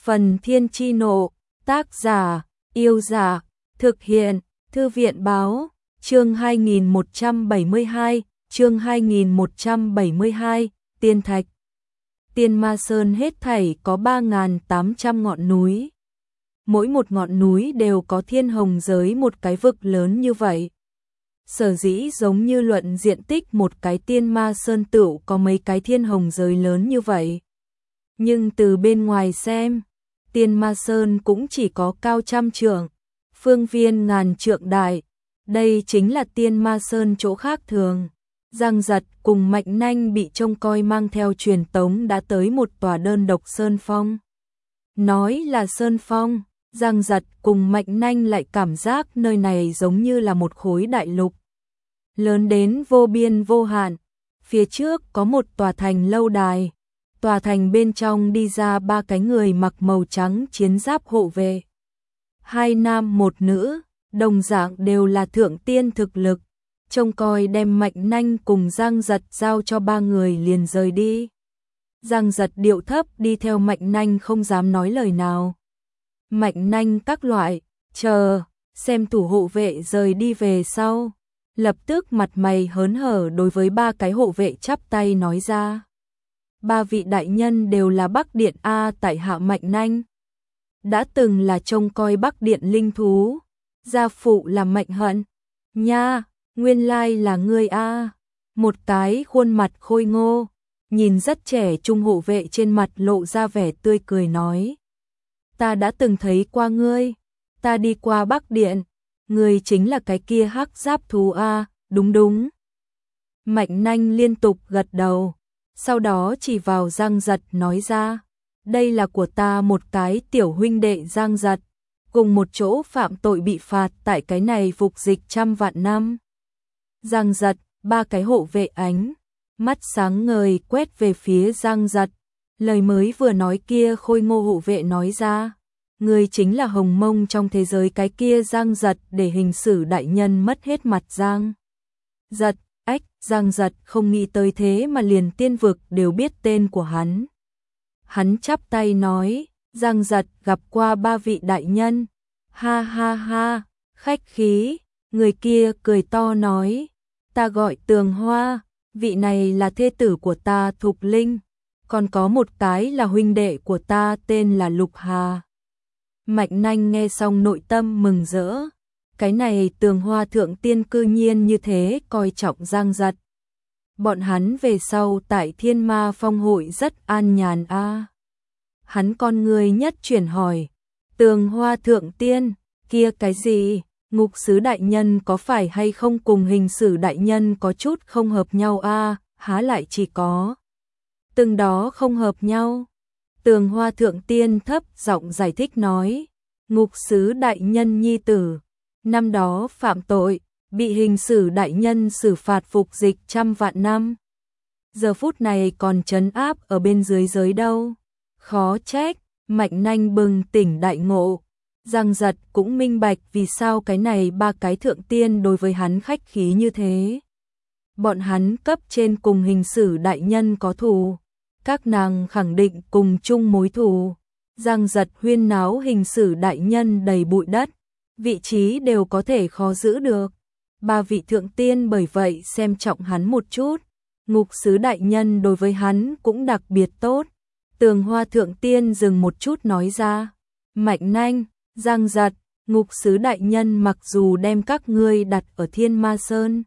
Phần Thiên Chi Nộ, tác giả, Yêu Giả, thực hiện, Thư viện Báo, chương 2172, Tiên Thạch. Tiên Ma Sơn hết thảy có 3.800 ngọn núi. Mỗi một ngọn núi đều có thiên hồng giới một cái vực lớn như vậy. Sở dĩ giống như luận diện tích một cái Tiên Ma Sơn tựu có mấy cái thiên hồng giới lớn như vậy. Nhưng từ bên ngoài xem, Tiên Ma Sơn cũng chỉ có cao 100 trượng, phương viên ngàn trượng đại. Đây chính là Tiên Ma Sơn chỗ khác thường. Giang Giật cùng Mạnh Nanh bị trông coi mang theo truyền tống đã tới một tòa đơn độc sơn phong. Nói là sơn phong, Giang Giật cùng Mạnh Nanh lại cảm giác nơi này giống như là một khối đại lục. Lớn đến vô biên vô hạn, phía trước có một tòa thành lâu đài. Tòa thành bên trong đi ra 3 cái người mặc màu trắng chiến giáp hộ vệ. 2 nam 1 nữ, đồng dạng đều là thượng tiên thực lực. Trông coi đem Mạnh Nanh cùng Giang Giật giao cho 3 người liền rời đi. Giang Giật điệu thấp đi theo Mạnh Nanh không dám nói lời nào. Mạnh Nanh các loại, chờ, xem thủ hộ vệ rời đi về sau. Lập tức mặt mày hớn hở đối với 3 cái hộ vệ chắp tay nói ra. 3 vị đại nhân đều là Bắc Điện A tại hạ Mạnh Nanh. Đã từng là trông coi Bắc Điện linh thú. Gia phụ là Mạnh Hận. Nha, nguyên lai là ngươi A. Một cái khuôn mặt khôi ngô, nhìn rất trẻ trung hộ vệ trên mặt lộ ra vẻ tươi cười nói. Ta đã từng thấy qua ngươi. Ta đi qua Bắc Điện. Ngươi chính là cái kia hắc giáp thú A, đúng đúng. Mạnh Nanh liên tục gật đầu. Sau đó chỉ vào Giang Giật nói ra, đây là của ta một cái tiểu huynh đệ Giang Giật, cùng một chỗ phạm tội bị phạt tại cái này phục dịch 100 vạn năm. Giang Giật, 3 cái hộ vệ ánh, mắt sáng ngời quét về phía Giang Giật, lời mới vừa nói kia khôi ngô hộ vệ nói ra, người chính là hồng mông trong thế giới cái kia Giang Giật để hình xử đại nhân mất hết mặt Giang Giật. Giang Giật không nghĩ tới thế mà liền tiên vực đều biết tên của hắn. Hắn chắp tay nói, Giang Giật gặp qua 3 vị đại nhân. Ha ha ha, khách khí, người kia cười to nói, ta gọi Tường Hoa, vị này là thê tử của ta Thục Linh, còn có một cái là huynh đệ của ta tên là Lục Hà. Mạnh Nanh nghe xong nội tâm mừng rỡ. Cái này Tường Hoa thượng tiên cư nhiên như thế coi trọng Giang Giật. Bọn hắn về sau tại Thiên Ma Phong hội rất an nhàn a. Hắn con người nhất chuyển hỏi, Tường Hoa thượng tiên, kia cái gì, ngục sứ đại nhân có phải hay không cùng hình sử đại nhân có chút không hợp nhau a? Há lại chỉ có từng đó không hợp nhau. Tường Hoa thượng tiên thấp giọng giải thích nói, ngục sứ đại nhân nhi tử năm đó phạm tội, bị hình sử đại nhân xử phạt phục dịch 100 vạn năm. Giờ phút này còn trấn áp ở bên dưới giới đâu. Khó trách, Mạnh Nanh bừng tỉnh đại ngộ. Giang Giật cũng minh bạch vì sao cái này 3 cái thượng tiên đối với hắn khách khí như thế. Bọn hắn cấp trên cùng hình sử đại nhân có thù. Các nàng khẳng định cùng chung mối thù. Giang Giật huyên náo hình sử đại nhân đầy bụi đất. Vị trí đều có thể khó giữ được. 3 vị thượng tiên bởi vậy xem trọng hắn một chút. Ngục sứ đại nhân đối với hắn cũng đặc biệt tốt. Tường Hoa thượng tiên dừng một chút nói ra. Mạnh Nanh, Giang Giật, ngục sứ đại nhân mặc dù đem các ngươi đặt ở Thiên Ma Sơn.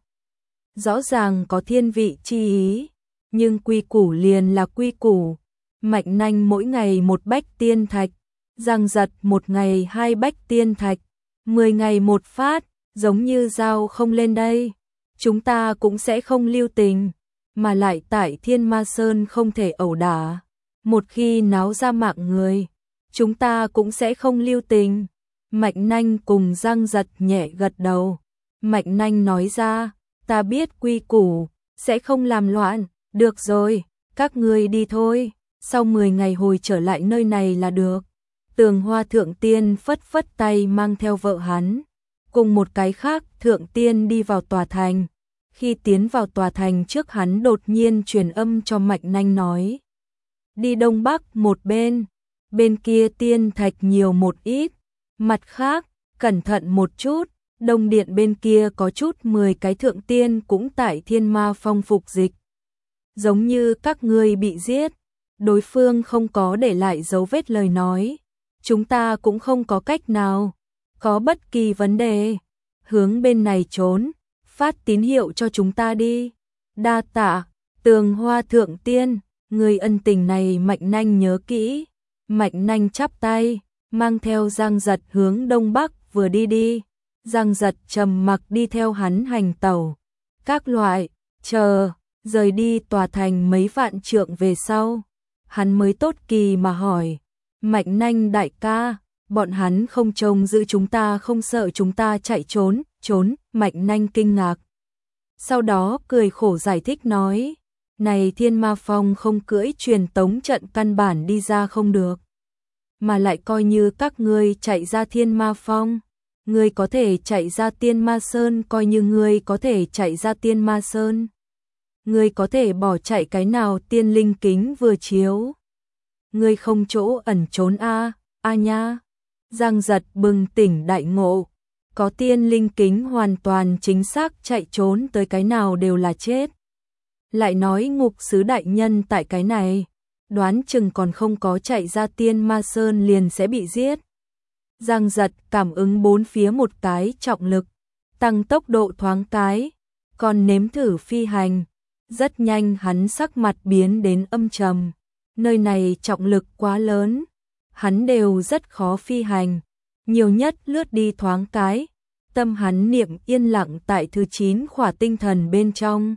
Rõ ràng có thiên vị chi ý. Nhưng quy củ liền là quy củ. Mạnh Nanh mỗi ngày 1 bách tiên thạch. Giang Giật 1 ngày 2 bách tiên thạch. 10 ngày 1 phát, giống như dao không lên đây. Chúng ta cũng sẽ không lưu tình, mà lại tại Thiên Ma Sơn không thể ẩu đả. Một khi náo ra mạng người, chúng ta cũng sẽ không lưu tình. Mạnh Nanh cùng Giang Giật nhẹ gật đầu. Mạnh Nanh nói ra, ta biết quy củ, sẽ không làm loạn. Được rồi, các ngươi đi thôi, sau 10 ngày hồi trở lại nơi này là được. Tường Hoa thượng tiên phất phất tay mang theo vợ hắn, cùng một cái khác thượng tiên đi vào tòa thành. Khi tiến vào tòa thành trước hắn đột nhiên truyền âm cho Mạnh Nanh nói, đi đông bắc một bên, bên kia tiên thạch nhiều một ít. Mặt khác, cẩn thận một chút, Đông Điện bên kia có chút 10 cái thượng tiên cũng tại Thiên Ma Phong phục dịch. Giống như các ngươi bị giết, đối phương không có để lại dấu vết lời nói. Chúng ta cũng không có cách nào, có bất kỳ vấn đề. Hướng bên này trốn, phát tín hiệu cho chúng ta đi. Đa tạ, Tường Hoa thượng tiên, người ân tình này Mạnh Nanh nhớ kỹ. Mạnh Nanh chắp tay, mang theo Giang Giật hướng đông bắc vừa đi. Giang Giật trầm mặc đi theo hắn hành tẩu. Các loại, chờ, rời đi tòa thành mấy vạn trượng về sau. Hắn mới tốt kỳ mà hỏi, Mạnh Nanh đại ca, bọn hắn không trông giữ chúng ta, không sợ chúng ta chạy trốn. Mạnh Nanh kinh ngạc. Sau đó cười khổ giải thích nói, này Thiên Ma Phong không cưỡi truyền tống trận căn bản đi ra không được. Mà lại coi như các ngươi chạy ra Thiên Ma Phong, ngươi có thể chạy ra Tiên Ma Sơn, coi như ngươi có thể chạy ra Tiên Ma Sơn. Ngươi có thể bỏ chạy cái nào tiên linh kính vừa chiếu. Ngươi không chỗ ẩn trốn a nha. Giang Giật bừng tỉnh đại ngộ, có tiên linh kính hoàn toàn chính xác chạy trốn tới cái nào đều là chết. Lại nói Ngục Sứ đại nhân tại cái này, đoán chừng còn không có chạy ra Tiên Ma Sơn liền sẽ bị giết. Giang Giật cảm ứng bốn phía một cái trọng lực, tăng tốc độ thoáng cái, còn nếm thử phi hành. Rất nhanh hắn sắc mặt biến đến âm trầm, nơi này trọng lực quá lớn, hắn đều rất khó phi hành, nhiều nhất lướt đi thoáng cái. Tâm hắn niệm yên lặng tại thứ 9 khỏa tinh thần bên trong.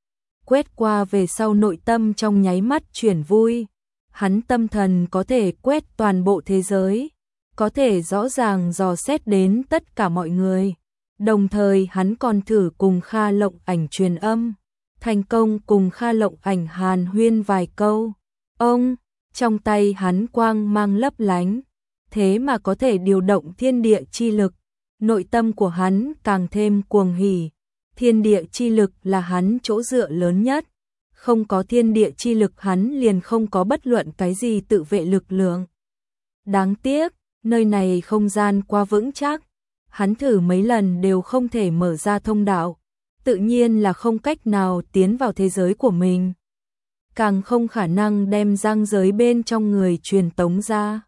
Quét qua về sau nội tâm trong nháy mắt chuyển vui. Hắn tâm thần có thể quét toàn bộ thế giới, có thể rõ ràng dò xét đến tất cả mọi người. Đồng thời hắn còn thử cùng Kha Lộng Ảnh truyền âm, thành công cùng Kha Lộng Ảnh hàn huyên vài câu. Ông, trong tay hắn quang mang lấp lánh, thế mà có thể điều động thiên địa chi lực. Nội tâm của hắn càng thêm cuồng hỉ, thiên địa chi lực là hắn chỗ dựa lớn nhất. Không có thiên địa chi lực hắn liền không có bất luận cái gì tự vệ lực lượng. Đáng tiếc, nơi này không gian quá vững chắc, hắn thử mấy lần đều không thể mở ra thông đạo, tự nhiên là không cách nào tiến vào thế giới của mình. Càng không khả năng đem ranh giới bên trong người truyền tống ra.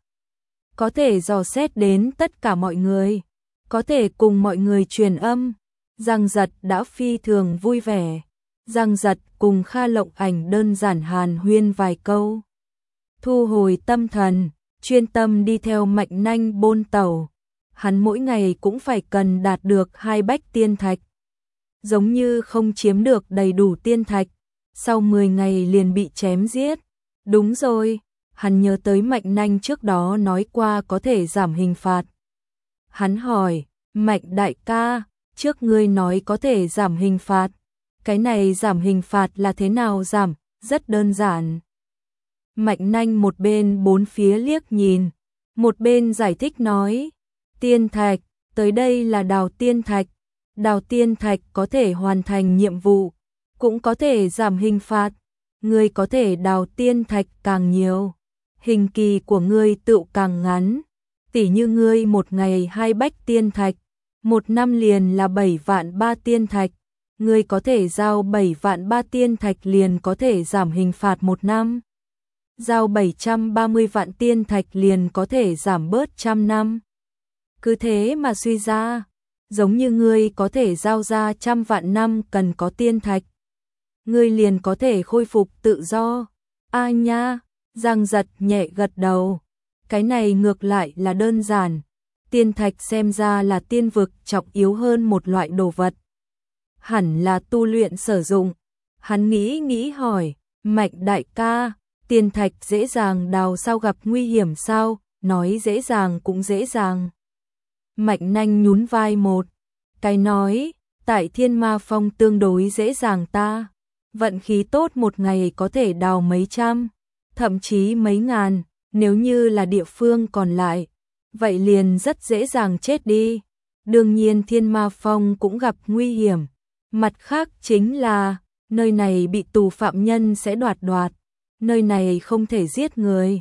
Có thể dò xét đến tất cả mọi người, có thể cùng mọi người truyền âm. Giang Giật đã phi thường vui vẻ. Giang Giật cùng Kha Lộng Ảnh đơn giản hàn huyên vài câu, thu hồi tâm thần, chuyên tâm đi theo Mạnh Nanh bôn tàu. Hắn mỗi ngày cũng phải cần đạt được 2 bách tiên thạch, giống như không chiếm được đầy đủ tiên thạch, sau 10 ngày liền bị chém giết. Đúng rồi, hắn nhớ tới Mạnh Nanh trước đó nói qua có thể giảm hình phạt. Hắn hỏi, Mạnh đại ca, trước ngươi nói có thể giảm hình phạt, cái này giảm hình phạt là thế nào giảm? Rất đơn giản. Mạnh Nanh một bên bốn phía liếc nhìn, một bên giải thích nói, tiên thạch, tới đây là đào tiên thạch. Đào tiên thạch có thể hoàn thành nhiệm vụ, cũng có thể giảm hình phạt. Ngươi có thể đào tiên thạch càng nhiều, hình kỳ của ngươi tự càng ngắn. Tỉ như ngươi một ngày 2 bách tiên thạch, 1 năm liền là 7 vạn 3 tiên thạch. Ngươi có thể giao 7 vạn 3 tiên thạch liền có thể giảm hình phạt 1 năm. Giao 730 vạn tiên thạch liền có thể giảm bớt 100 năm. Cứ thế mà suy ra, giống như ngươi có thể giao ra 100 vạn năm cần có tiên thạch, ngươi liền có thể khôi phục tự do. A nha, Giang Giật nhẹ gật đầu. Cái này ngược lại là đơn giản. Tiên thạch xem ra là tiên vực trọng yếu hơn một loại đồ vật, hẳn là tu luyện sử dụng. Hắn nghĩ hỏi, Mạnh đại ca, tiên thạch dễ dàng đào sao, gặp nguy hiểm sao? Nói dễ dàng cũng dễ dàng. Mạnh Nanh nhún vai một cái nói, tại Thiên Ma Phong tương đối dễ dàng, ta vận khí tốt một ngày có thể đào mấy trăm, thậm chí mấy ngàn. Nếu như là địa phương còn lại, vậy liền rất dễ dàng chết đi. Đương nhiên Thiên Ma Phong cũng gặp nguy hiểm. Mặt khác chính là, nơi này bị tù phạm nhân sẽ đoạt, nơi này không thể giết người.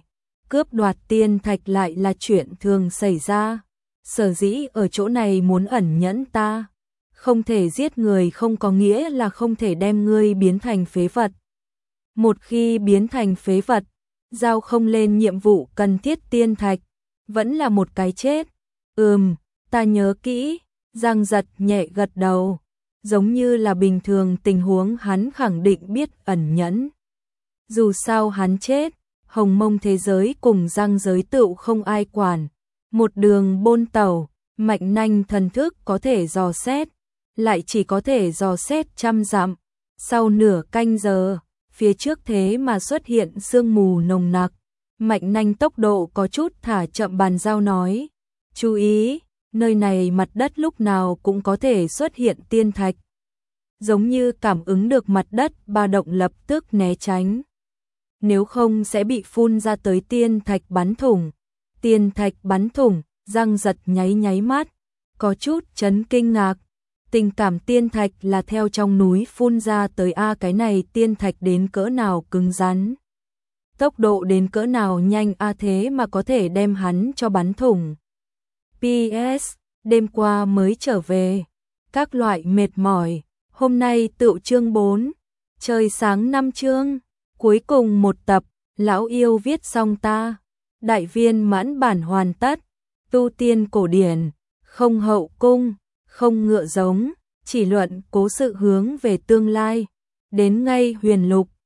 cướp đoạt tiên thạch lại là chuyện thường xảy ra. Sở dĩ ở chỗ này muốn ẩn nhẫn ta. Không thể giết người không có nghĩa là không thể đem ngươi biến thành phế vật. Một khi biến thành phế vật, giao không lên nhiệm vụ cần thiết tiên thạch, vẫn là một cái chết. Ta nhớ kỹ, Giang Giật nhẹ gật đầu, giống như là bình thường tình huống hắn khẳng định biết ẩn nhẫn. Dù sao hắn chết, hồng mông thế giới cùng giang giới tựu không ai quản. Một đường bôn tàu, Mạnh Nanh thần thức có thể dò xét, lại chỉ có thể dò xét 100 dặm. Sau nửa canh giờ, phía trước thế mà xuất hiện sương mù nồng nặc. Mạnh Nanh tốc độ có chút thả chậm bàn giao nói. Chú ý, nơi này mặt đất lúc nào cũng có thể xuất hiện tiên thạch. Giống như cảm ứng được mặt đất ba động lập tức né tránh. Nếu không sẽ bị phun ra tới tiên thạch bắn thủng. Tiên thạch bắn thủng, Giang Giật nháy mắt, có chút chấn kinh ngạc. Tình cảm tiên thạch là theo trong núi phun ra tới cái này tiên thạch đến cỡ nào cứng rắn. Tốc độ đến cỡ nào nhanh thế mà có thể đem hắn cho bắn thủng. PS, đêm qua mới trở về. Các loại mệt mỏi, hôm nay tựu chương 4, trời sáng 5 chương, cuối cùng một tập, lão yêu viết xong ta. Đại viên mãn bản hoàn tất, tu tiên cổ điển, không hậu cung, không ngựa giống, chỉ luận cố sự hướng về tương lai. Đến ngay huyền lục,